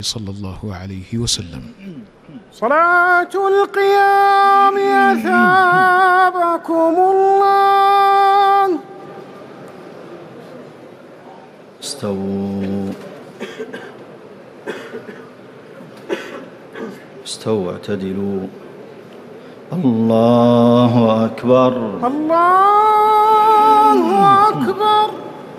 صلى الله عليه وسلم. صلاة القيام أثابكم الله. استووا اعتدلوا. الله أكبر. الله أكبر.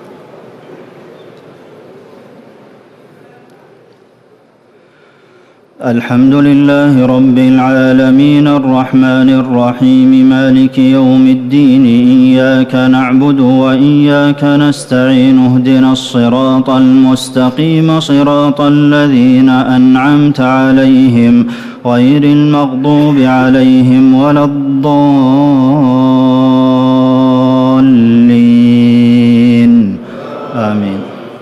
الحمد لله رب العالمين الرحمن الرحيم مالك يوم الدين إياك نعبد وإياك نستعين اهدنا الصراط المستقيم صراط الذين أنعمت عليهم غير المغضوب عليهم ولا الضالين آمين.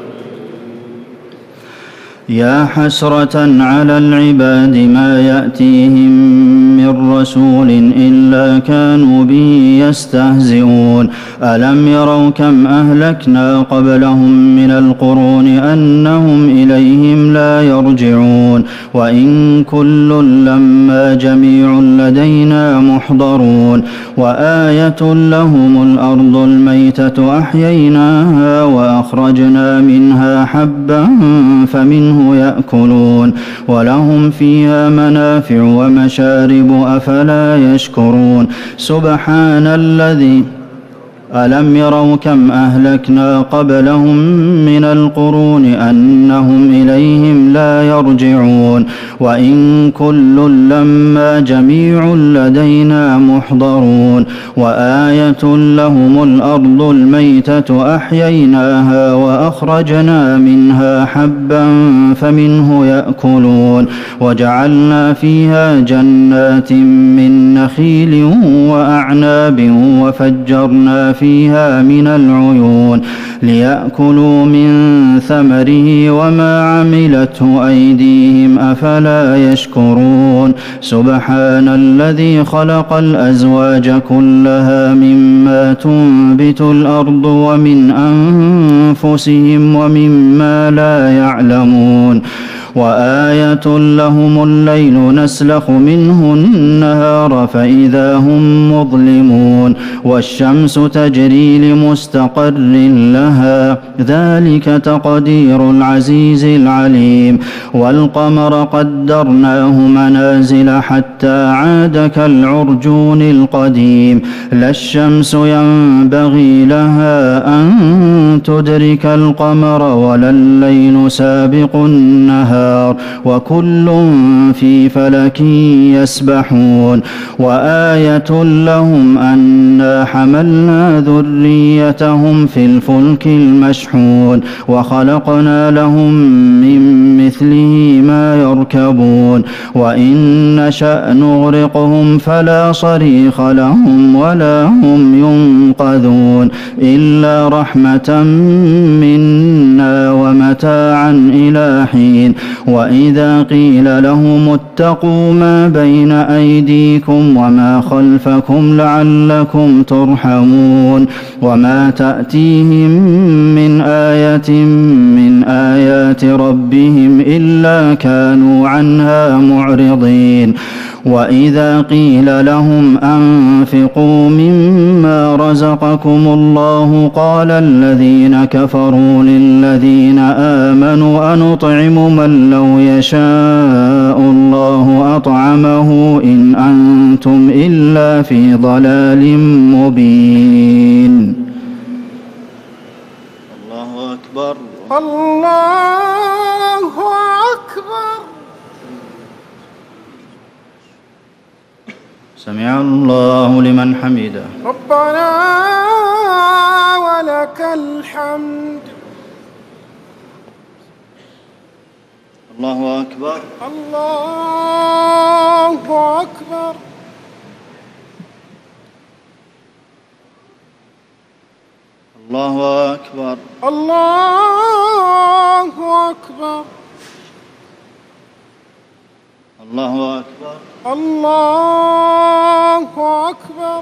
يا حسرة على العباد ما يأتيهم من رسول إلا كانوا به يستهزئون ألم يروا كم أهلكنا قبلهم من القرون أنهم إليهم لا يرجعون وإن كل لما جميع لدينا محضرون وآية لهم الأرض الميتة أحييناها وأخرجنا منها حبا فمنه يأكلون ولهم فيها منافع ومشارب أفلا يشكرون سبحان الذي ألم يروا كم أهلكنا قبلهم من القرون أنهم إليهم لا يرجعون وإن كل لما جميع لدينا محضرون وآية لهم الأرض الميتة أحييناها وأخرجنا منها حبا فمنه يأكلون وجعلنا فيها جنات من نخيل وأعناب وفجرنا فيها من العيون ليأكلوا من ثمره وما عملته أيديهم أفلا يشكرون سبحان الذي خلق الأزواج كلها مما تنبت الأرض ومن أنفسهم ومما لا يعلمون وآية لهم الليل نسلخ منه النهار فإذا هم مظلمون والشمس تجري لمستقر لها ذلك تقدير العزيز العليم والقمر قدرناه منازل حتى عاد كالعرجون القديم لا الشمس ينبغي لها أن تدرك القمر ولا الليل سابق النهار وكل في فلك يسبحون وآية لهم أنا حملنا ذريتهم في الفلك المشحون وخلقنا لهم من مثله ما يركبون وإن نشأ نغرقهم فلا صريخ لهم ولا هم ينقذون إلا رحمة منا ومتاعا إلى حين وإذا قيل لهم اتقوا ما بين أيديكم وما خلفكم لعلكم ترحمون وما تأتيهم من آية من آيات ربهم إلا كانوا عنها معرضين وإذا قيل لهم أنفقوا مما رزقكم الله قال الذين كفروا للذين آمنوا أنطعم من لو يشاء الله أطعمه إن أنتم إلا في ضلال مبين. الله أكبر. الله أكبر. سمع الله لمن حمده. ربنا ولك الحمد. الله أكبر. الله أكبر. الله أكبر. الله أكبر. الله أكبر. الله أكبر.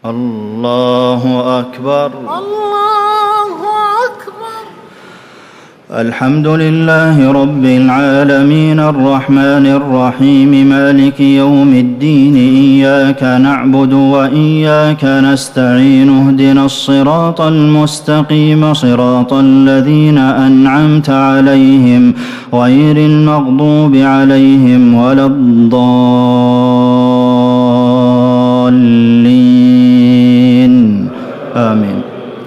الله أكبر. الله أكبر. الحمد لله رب العالمين الرحمن الرحيم مالك يوم الدين إياك نعبد وإياك نستعين اهدنا الصراط المستقيم صراط الذين أنعمت عليهم غير المغضوب عليهم ولا الضالين آمين.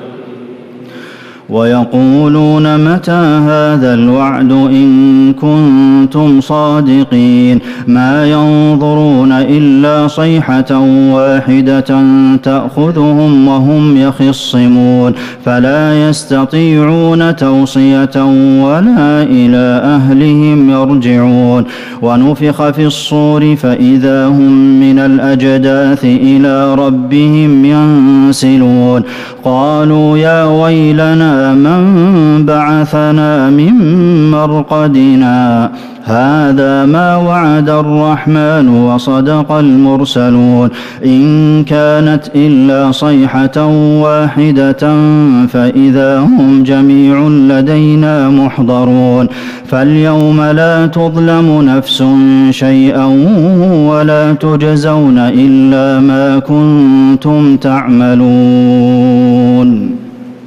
ويقولون متى هذا الوعد إن كنتم صادقين ما ينظرون إلا صيحة واحدة تأخذهم وهم يخصمون فلا يستطيعون توصية ولا إلى أهلهم يرجعون ونفخ في الصور فإذا هم من الأجداث إلى ربهم ينسلون قالوا يا ويلنا من بعثنا من مرقدنا هذا ما وعد الرحمن وصدق المرسلون إن كانت إلا صيحة واحدة فإذا هم جميع لدينا محضرون فاليوم لا تظلم نفس شيئا ولا تجزون إلا ما كنتم تعملون.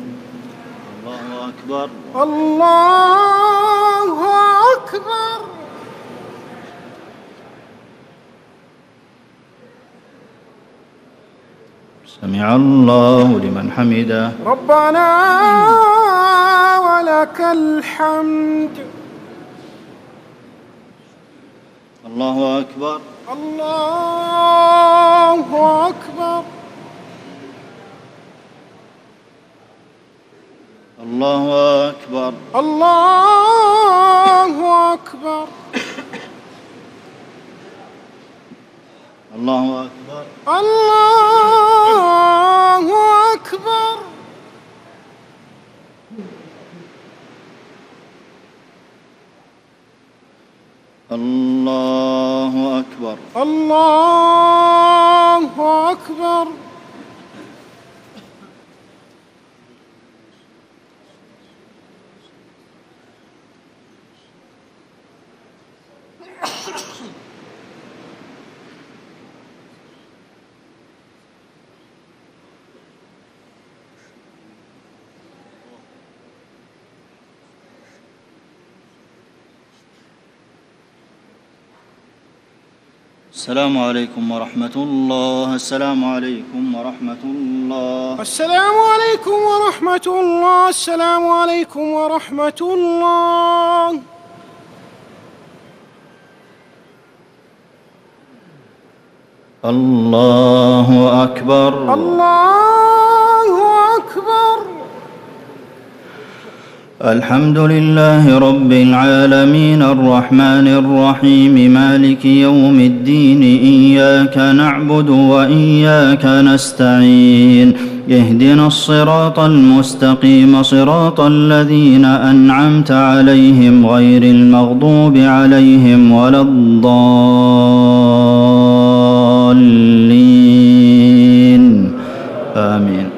الله أكبر. سمع الله لمن حمده. ربنا ولك الحمد. الله أكبر. الله أكبر. الله أكبر. الله أكبر. الله أكبر. الله أكبر. الله أكبر. الله أكبر. السلام عليكم ورحمة الله. السلام عليكم ورحمة الله. السلام عليكم ورحمة الله. السلام عليكم ورحمة الله. الله أكبر. الله أكبر. الحمد لله رب العالمين الرحمن الرحيم مالك يوم الدين إياك نعبد وإياك نستعين اهدنا الصراط المستقيم صراط الذين أنعمت عليهم غير المغضوب عليهم ولا الضالين آمين.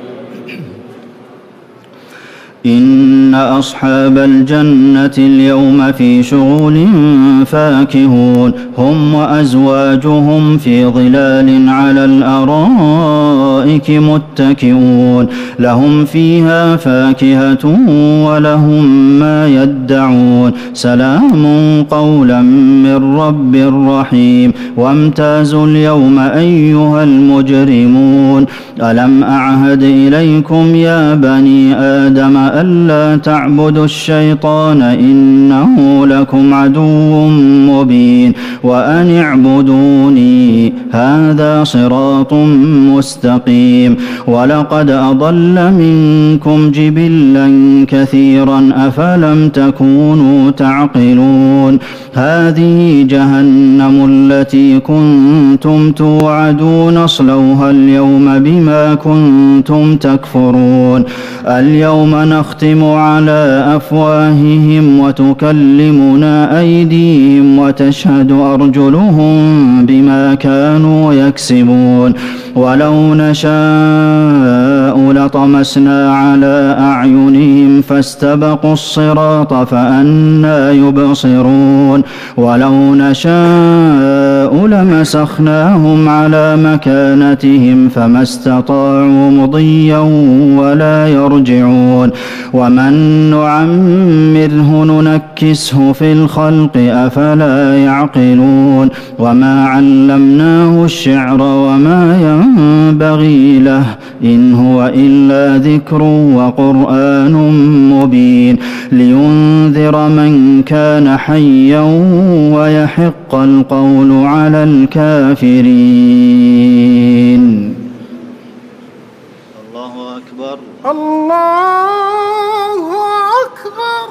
إن أصحاب الجنة اليوم في شغل فاكهون هم وأزواجهم في ظلال على الأرائك متكئون لهم فيها فاكهة ولهم ما يدعون سلام قولا من رب رحيم. وامتازوا اليوم أيها المجرمون ألم أعهد إليكم يا بني آدم ألا تعبدوا الشيطان إنه لكم عدو مبين وأن اعبدوني هذا صراط مستقيم. ولقد أضل منكم جبلا كثيرا أفلم تكونوا تعقلون. هذه جهنم التي كنتم توعدون اصلوها اليوم بما كنتم تكفرون. اليوم نختم على أفواههم وتكلمنا أيديهم وتشهد أرجلهم بما كانوا يكسبون. ولو نشاء نشاء لطمسنا على أعينهم فاستبقوا الصراط فأنى يبصرون ولو نشاء لمسخناهم على مكانتهم فما استطاعوا مضيا ولا يرجعون ومن نعمره ننكسه في الخلق أفلا يعقلون وما علمناه الشعر وما ينبغي له إن هو إلا ذكر وقرآن مبين لينذر من كان حيا ويحق القول على الكافرين. الله أكبر. الله أكبر.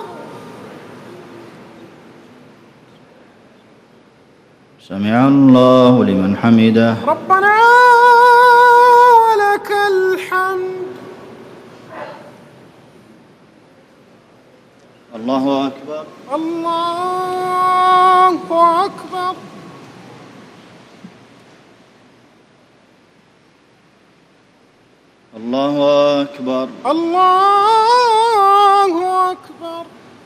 سمع الله لمن حمده. ربنا ولك الحمد. الله أكبر. الله أكبر. الله أكبر. الله أكبر.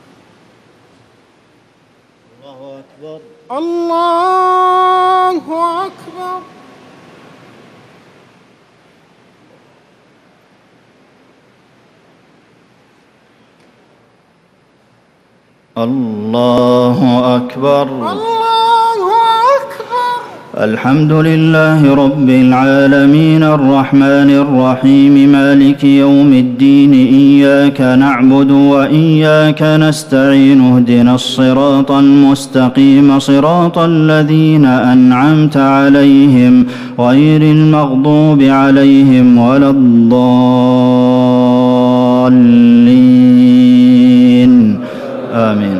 الله أكبر. الله أكبر. الله أكبر. الله أكبر. الحمد لله رب العالمين الرحمن الرحيم مالك يوم الدين إياك نعبد وإياك نستعين اهدنا الصراط المستقيم صراط الذين أنعمت عليهم غير المغضوب عليهم ولا الضالين آمين.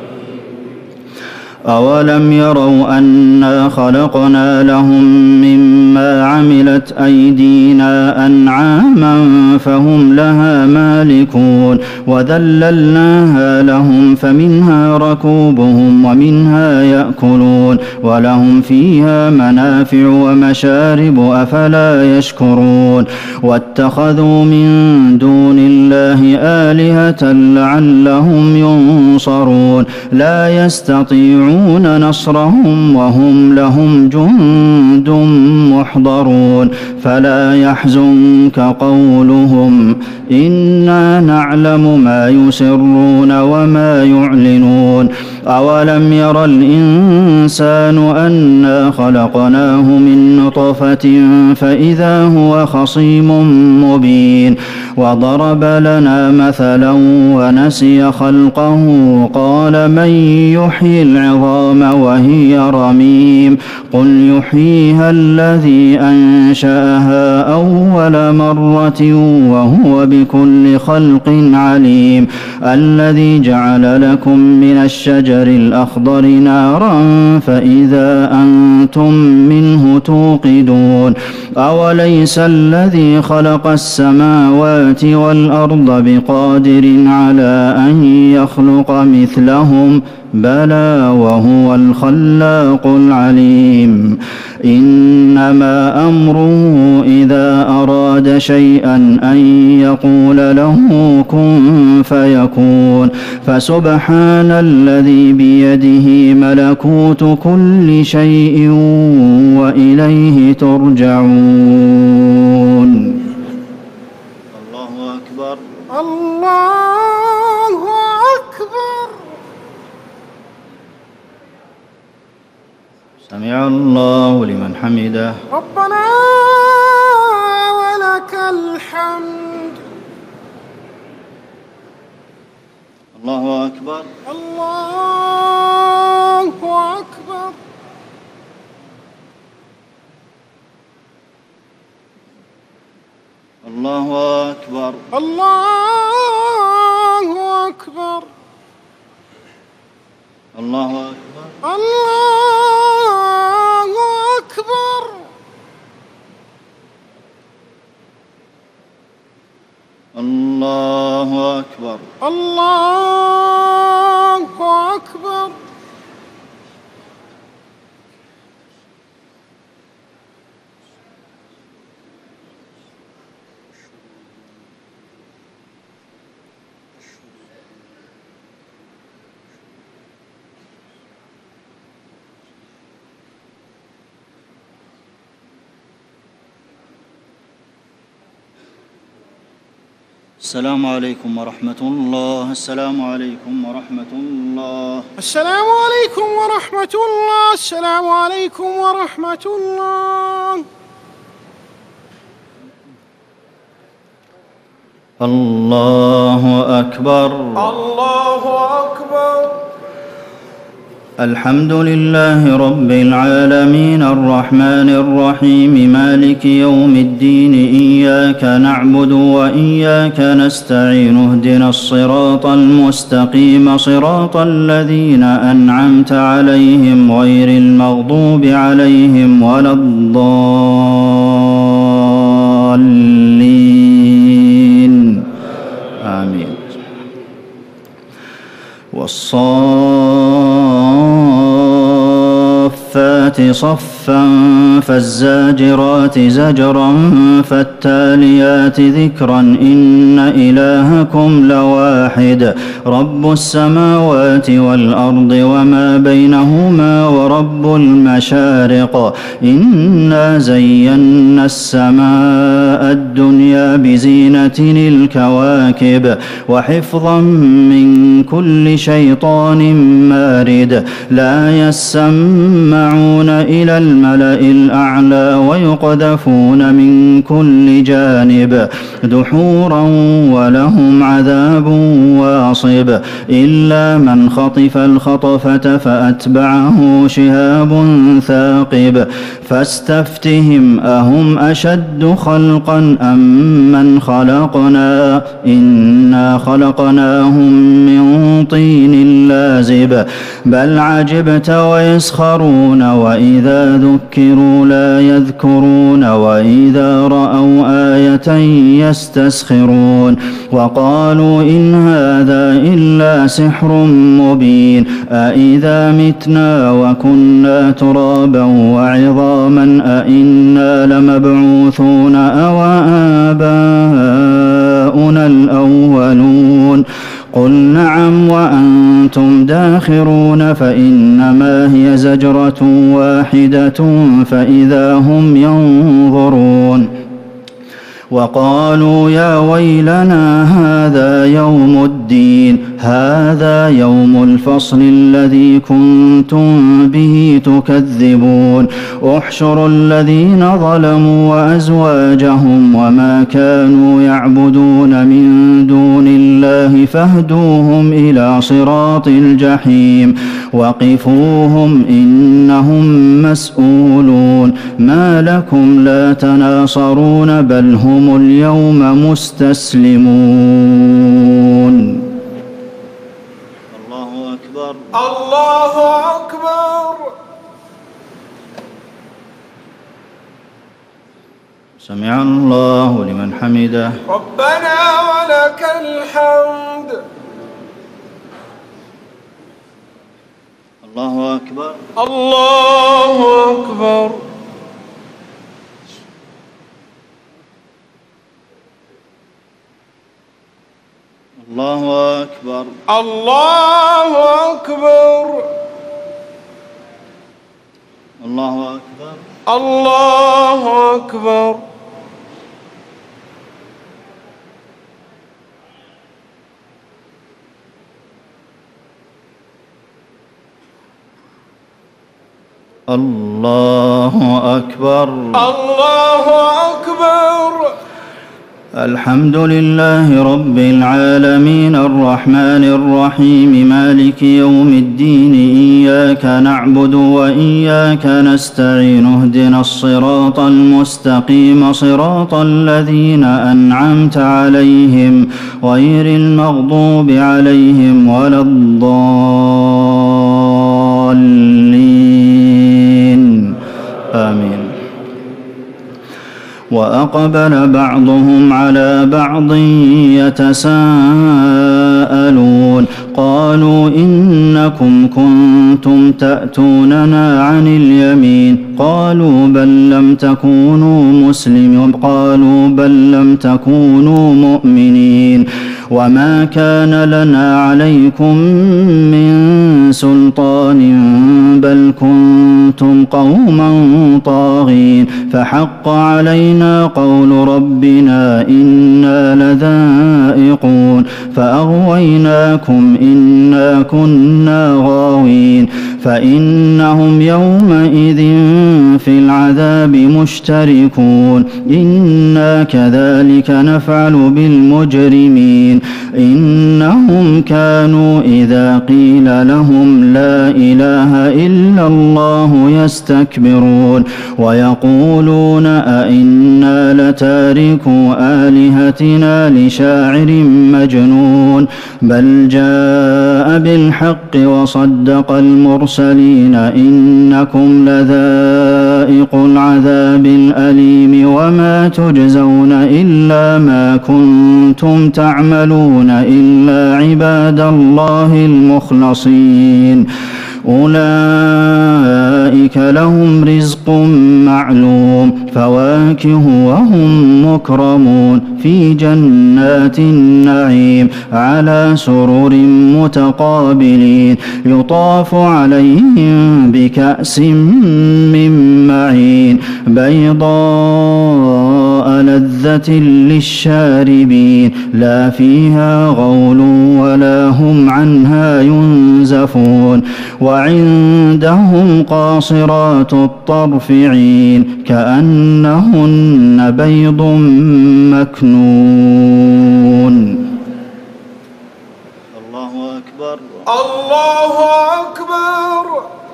أولم يروا أنا خلقنا لهم مما عملت أيدينا أنعاما فهم لها مالكون وذللناها لهم فمنها ركوبهم ومنها يأكلون ولهم فيها منافع ومشارب أفلا يشكرون واتخذوا من دون الله آلهة لعلهم ينصرون لا يستطيعون نصرهم وهم لهم جند محضرون فلا يحزنك قولهم إنا نعلم ما يسرون وما يعلنون أولم ير الإنسان أنا خلقناه من نطفة فإذا هو خصيم مبين وضرب لنا مثلا ونسي خلقه قال من يحيي العظام وهي رميم قل يحييها الذي أنشأها أول مرة وهو بكل خلق عليم الذي جعل لكم من الشجر الأخضر نارا فإذا أنتم منه توقدون أوليس الذي خلق السماوات والأرض بقادر على أن يخلق مثلهم بلى وهو الخلاق العليم إنما أمره إذا أراد شيئا أن يقول له كن فيكون فسبحان الذي بيده ملكوت كل شيء وإليه ترجعون. الله أكبر. الله أكبر. سمع الله لمن حمده. ربنا ولك الحمد. الله أكبر. الله أكبر. الله أكبر. الله أكبر. الله أكبر. الله أكبر. الله أكبر. الله أكبر. السلام عليكم ورحمة الله. السلام عليكم ورحمة الله. السلام عليكم ورحمة الله. السلام عليكم ورحمة الله. الله أكبر. الله أكبر. الحمد لله رب العالمين الرحمن الرحيم مالك يوم الدين إياك نعبد وإياك نستعين اهدنا الصراط المستقيم صراط الذين أنعمت عليهم غير المغضوب عليهم ولا الضالين آمين. والصافات صفا فالزاجرات زجرا فالتاليات ذكرا إن إلهكم لواحد رب السماوات والأرض وما بينهما ورب المشارق إنا زينا السماء الدنيا بزينة الكواكب وحفظا من كل شيطان مارد لا يسمعون إلى الملأ الأعلى ويقذفون من كل جانب دحورا ولهم عذاب واصب إلا من خطف الخطفة فأتبعه شهاب ثاقب فاستفتهم أهم أشد خلقا أم من خلقنا إنا خلقناهم من طين لازب بل عجبت ويسخرون وإذا ذكروا لا يذكرون وإذا رأوا آية يستسخرون وقالوا إن هذا إلا سحر مبين أإذا متنا وكنا ترابا وعظاما أإنا لمبعوثون أو آباؤنا الأولون قل نعم وأنتم داخرون فإنما هي زجرة واحدة فإذا هم ينظرون وقالوا يا ويلنا هذا يوم الدين هذا يوم الفصل الذي كنتم به تكذبون احشروا الذين ظلموا وأزواجهم وما كانوا يعبدون من دون الله فاهدوهم إلى صراط الجحيم وقفوهم إنهم مسؤولون ما لكم لا تناصرون بل هم اليوم مستسلمون. الله أكبر. الله أكبر. سمع الله لمن حمده. ربنا ولك الحمد. الله أكبر. الله أكبر. الله أكبر. الله أكبر. الله أكبر. الله أكبر. الله أكبر. الله أكبر. الحمد لله رب العالمين الرحمن الرحيم مالك يوم الدين إياك نعبد وإياك نستعين اهدنا الصراط المستقيم صراط الذين أنعمت عليهم غير المغضوب عليهم ولا الضالين آمين. وأقبل بعضهم على بعض يتساءلون قالوا إنكم كنتم تأتوننا عن اليمين قالوا بل لم تكونوا مسلمين قالوا بل لم تكونوا مؤمنين وما كان لنا عليكم من سلطان بل كنتم قوما طاغين فحق علينا قول ربنا إنا لذائقون فأغويناكم إنا كنا غاوين فإنهم يومئذ في العذاب مشتركون إنا كذلك نفعل بالمجرمين إنهم كانوا إذا قيل لهم لا إله إلا الله يستكبرون ويقولون أئنا لتاركو آلهتنا لشاعر مجنون بل جاء بالحق وصدق المرسلين إنكم لذائق العذاب الأليم وما تجزون إلا ما كنتم تعملون إلا عباد الله المخلصين أولئك لهم رزق معلوم فواكه وهم مكرمون في جنات النعيم على سرر متقابلين يطاف عليهم بكأس من معين بيضاء لذة للشاربين لا فيها غول ولا هم عنها ينزفون وعندهم قاصرات الطرف عين كأنهن بيض مكنون الله أكبر الله أكبر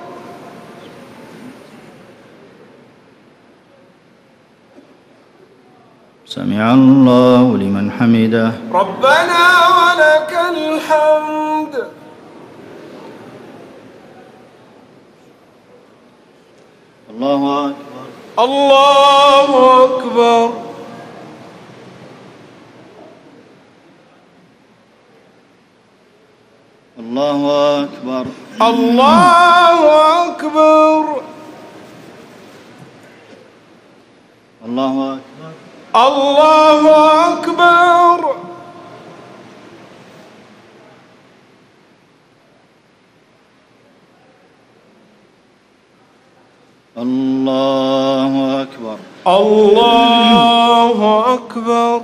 سمع الله لمن حمده ربنا ولك الحمد الله أكبر الله أكبر الله أكبر الله أكبر الله أكبر الله أكبر الله أكبر الله أكبر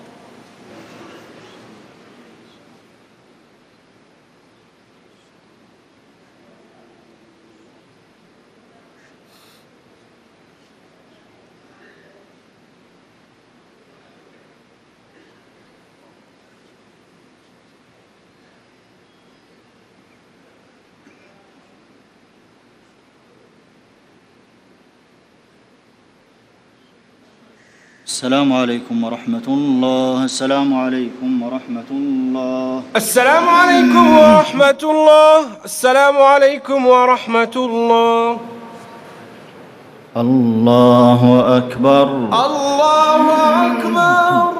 السلام عليكم ورحمة الله السلام عليكم ورحمة الله السلام عليكم ورحمة الله السلام عليكم ورحمة الله الله أكبر الله أكبر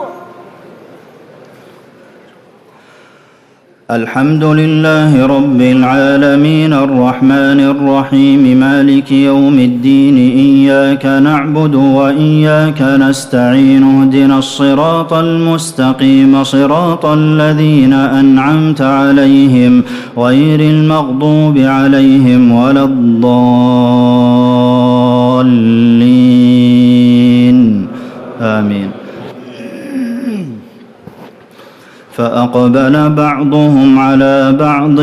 الحمد لله رب العالمين الرحمن الرحيم مالك يوم الدين إياك نعبد وإياك نستعين اهدنا الصراط المستقيم صراط الذين أنعمت عليهم غير المغضوب عليهم ولا الضالين آمين فأقبل بعضهم على بعض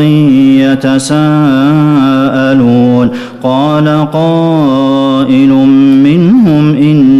يتساءلون قال قائل منهم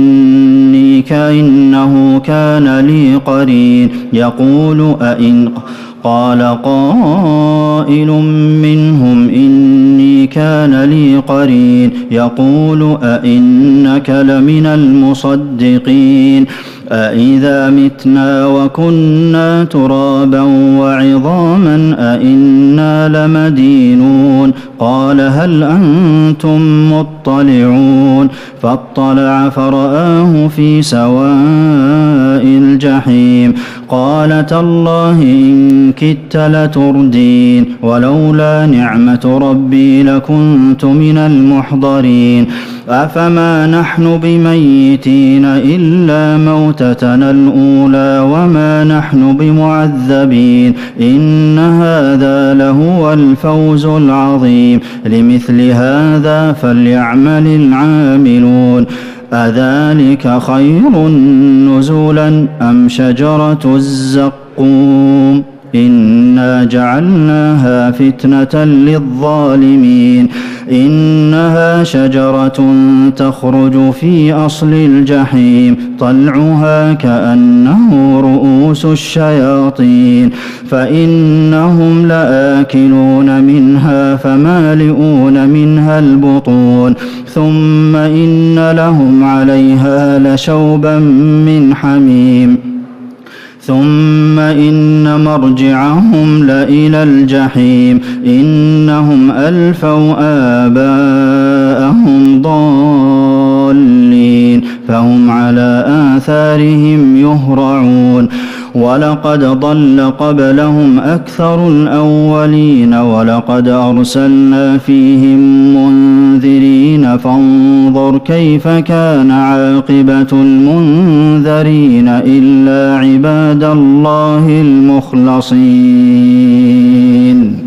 إنه كان لي قرين يقول قال قائل منهم إني كان لي قرين يقول أئنك لمن المصدقين أإذا متنا وكنا ترابا وعظاما أإنا لمدينون قال هل أنتم مطلعون فاطلع فرآه في سواء الجحيم قال تالله إن كدت لتردين ولولا نعمة ربي لكنت من المحضرين أفما نحن بميتين إلا موتتنا الأولى وما نحن بمعذبين إن هذا لهو الفوز العظيم لمثل هذا فليعمل العاملون أذلك خير نزلا أم شجرة الزقوم إنا جعلناها فتنة للظالمين إنها شجرة تخرج في أصل الجحيم طلعها كأنه رؤوس الشياطين فإنهم لآكلون منها فمالئون منها البطون ثم إن لهم عليها لشوبا من حميم ثم إن مرجعهم لإلى الجحيم إنهم ألفوا آباءهم ضالين فهم على آثارهم يهرعون ولقد ضل قبلهم أكثر الأولين ولقد أرسلنا فيهم منذرين فانظر كيف كان عاقبة المنذرين إلا عباد الله المخلصين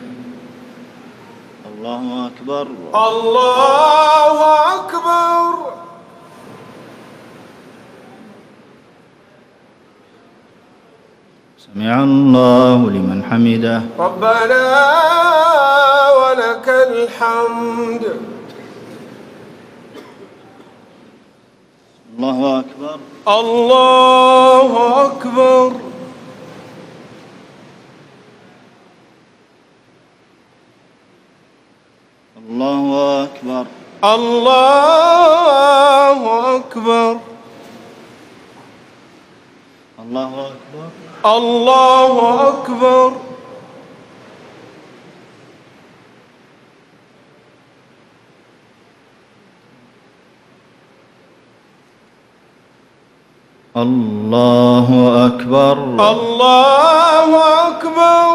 الله أكبر الله أكبر. سمع الله لمن حمده ربنا ولك الحمد. الله أكبر الله أكبر. الله أكبر الله أكبر. الله أكبر الله أكبر. الله أكبر الله أكبر.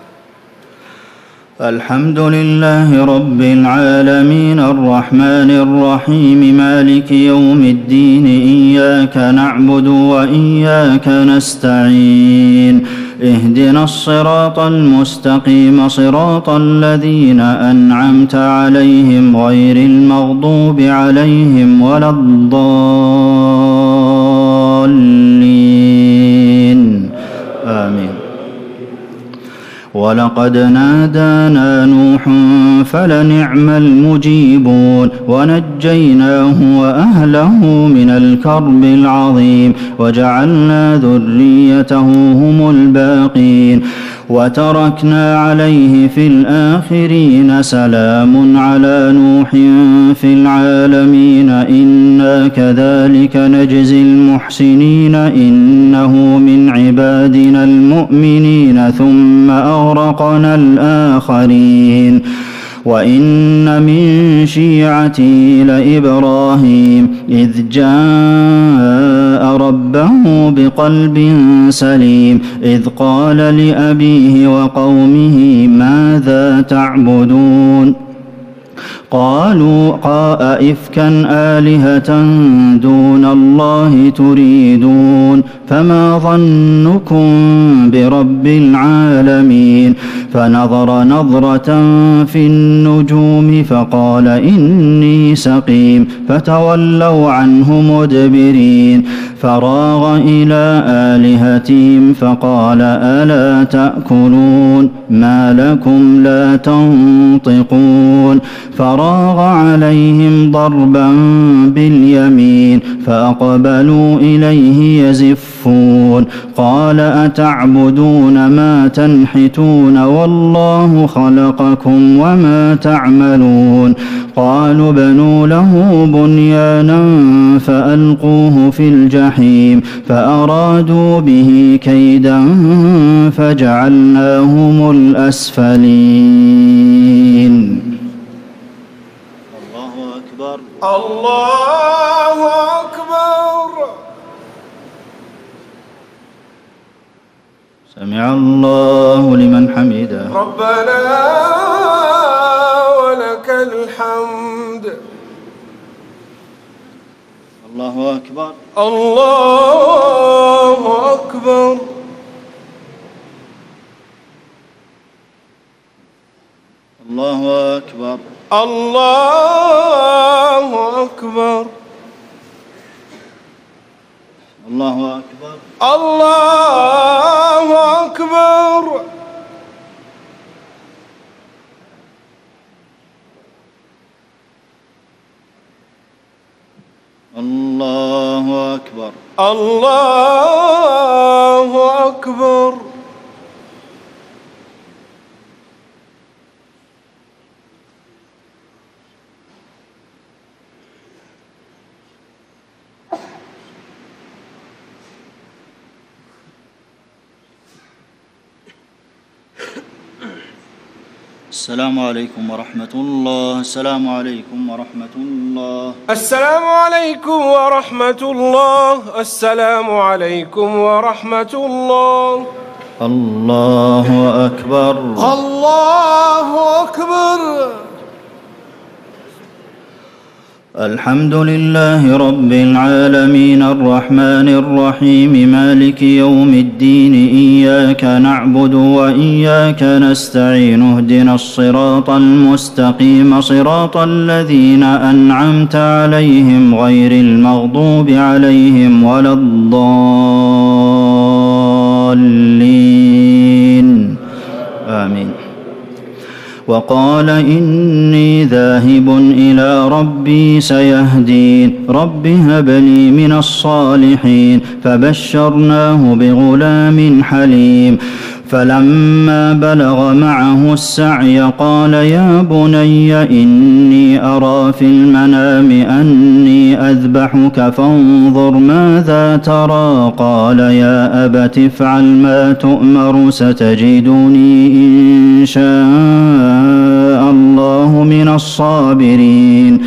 الحمد لله رب العالمين الرحمن الرحيم مالك يوم الدين إياك نعبد وإياك نستعين اهدنا الصراط المستقيم صراط الذين أنعمت عليهم غير المغضوب عليهم ولا الضالين آمين. ولقد نادانا نوح فلنعم المجيبون ونجيناه وأهله من الكرب العظيم وجعلنا ذريته هم الباقين وتركنا عليه في الآخرين سلام على نوح في العالمين إنا كذلك نجزي المحسنين إنه من عبادنا المؤمنين ثم أغرقنا الآخرين وإن من شيعته لإبراهيم إذ جاء ربه بقلب سليم إذ قال لأبيه وقومه ماذا تعبدون قالوا أئفكا آلهة دون الله تريدون فما ظنكم برب العالمين فنظر نظرة في النجوم فقال إني سقيم فتولوا عنه مدبرين فراغ إلى آلهتهم فقال ألا تأكلون ما لكم لا تنطقون فراغ عليهم ضربا باليمين فأقبلوا إليه يزفون قال أتعبدون ما تنحتون والله خلقكم وما تعملون قالوا بنوا له بنيانا فألقوه في الجحيم فأرادوا به كيدا فجعلناهم الأسفلين. الله أكبر الله أكبر. سمع الله لمن حمده. ربنا ولك الحمد. الله أكبر. الله أكبر. الله أكبر. الله أكبر. الله أكبر. الله أكبر. الله أكبر. الله أكبر. السلام عليكم ورحمة الله. السلام عليكم ورحمة الله. السلام عليكم ورحمة الله. السلام عليكم ورحمة الله. الله أكبر. الله أكبر. الحمد لله رب العالمين الرحمن الرحيم مالك يوم الدين إياك نعبد وإياك نستعين اهدنا الصراط المستقيم صراط الذين أنعمت عليهم غير المغضوب عليهم ولا الضالين آمين. وقال إني ذاهب إلى ربي سيهدين رب هب لي من الصالحين فبشرناه بغلام حليم فلما بلغ معه السعي قال يا بني إني أرى في المنام أني أذبحك فانظر ماذا ترى قال يا أبت افعل ما تؤمر ستجدني إن شاء الله من الصابرين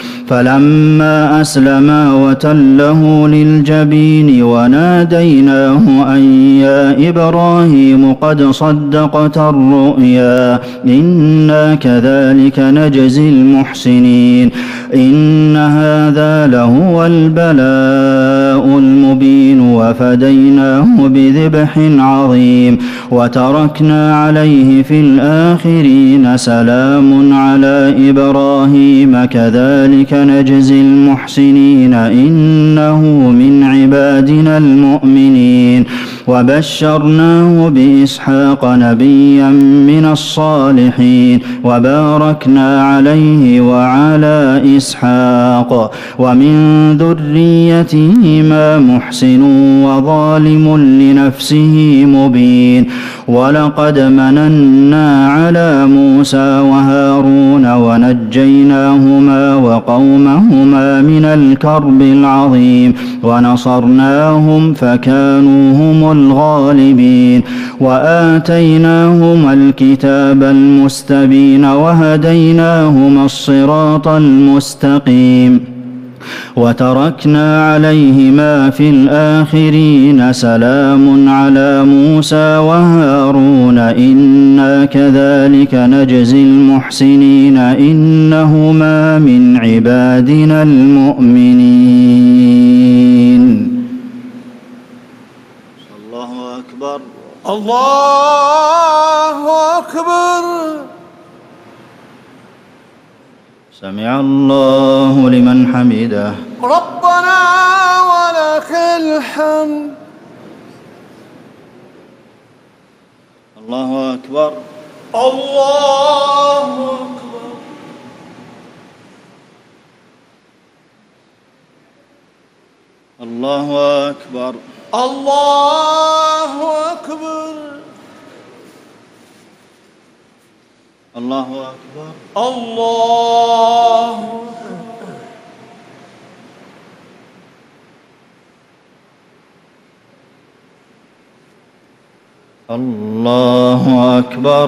فلما أسلما وتله للجبين وناديناه أن يا إبراهيم قد صدقت الرؤيا إنا كذلك نجزي المحسنين إن هذا لهو البلاء المبين وفديناه بذبح عظيم وتركنا عليه في الآخرين سلام على إبراهيم كذلك نجزي المحسنين إنه من عبادنا المؤمنين وبشرناه بإسحاق نبيا من الصالحين وباركنا عليه وعلى إسحاق ومن ذريتهما محسن وظالم لنفسه مبين ولقد مننا على موسى وهارون ونجيناهما وقومهما من الكرب العظيم ونصرناهم فكانوا هم الغالبين وآتيناهما الكتاب المستبين وهديناهما الصراط المستقيم وتركنا عليهما في الآخرين سلام على موسى وهارون إنا كذلك نجزي المحسنين إنهما من عبادنا المؤمنين. الله أكبر. الله أكبر. سمع الله لمن حمده. ربنا ولك الحمد. الله أكبر. الله أكبر. الله أكبر. الله أكبر. الله أكبر. الله الله أكبر.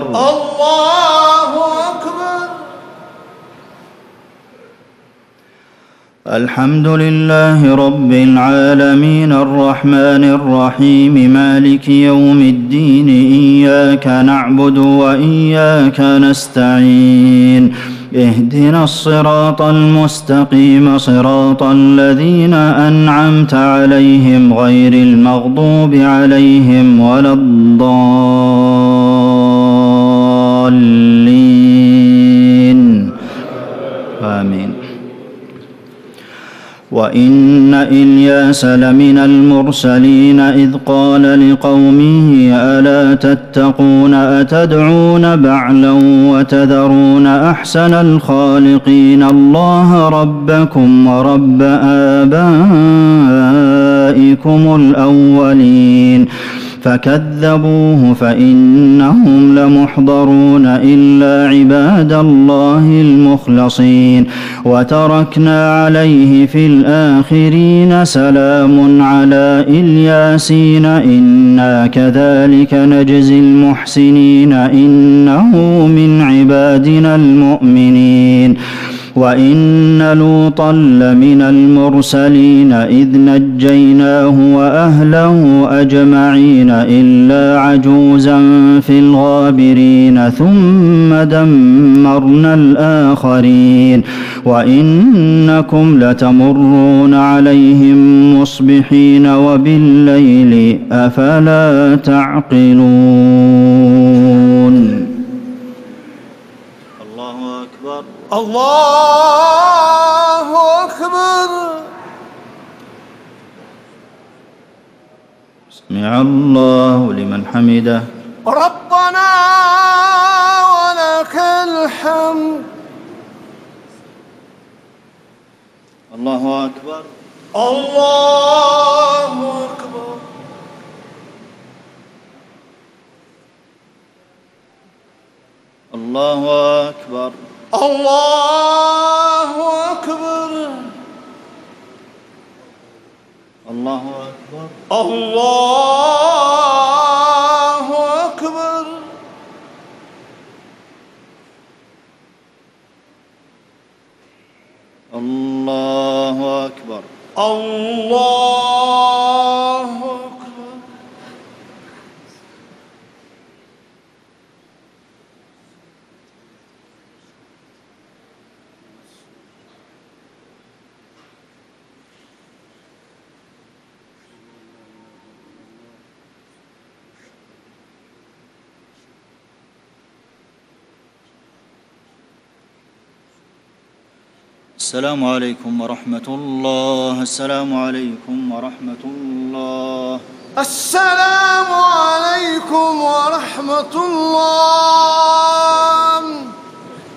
الله أكبر. الحمد لله رب العالمين الرحمن الرحيم مالك يوم الدين إياك نعبد وإياك نستعين اهدنا الصراط المستقيم صراط الذين أنعمت عليهم غير المغضوب عليهم ولا الضالين آمين. وإن إلياس لمن المرسلين إذ قال لقومه ألا تتقون أتدعون بعلا وتذرون أحسن الخالقين الله ربكم ورب آبائكم الأولين فكذبوه فإنهم لمحضرون إلا عباد الله المخلصين وتركنا عليه في الآخرين سلام على الياسين إنا كذلك نجزي المحسنين إنه من عبادنا المؤمنين. وإن لوطا لمن المرسلين إذ نجيناه وأهله أجمعين إلا عجوزا في الغابرين ثم دمرنا الآخرين وإنكم لتمرون عليهم مصبحين وبالليل أفلا تعقلون. الله أكبر. الله أكبر. سمع الله لمن حمده. ربنا ولك الحمد. الله أكبر. الله أكبر. الله أكبر. الله أكبر. الله أكبر. الله أكبر. الله أكبر. الله أكبر. السلام عليكم ورحمة الله. السلام عليكم ورحمة الله. السلام عليكم ورحمة الله.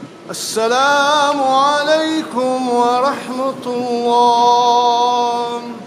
السلام عليكم ورحمة الله.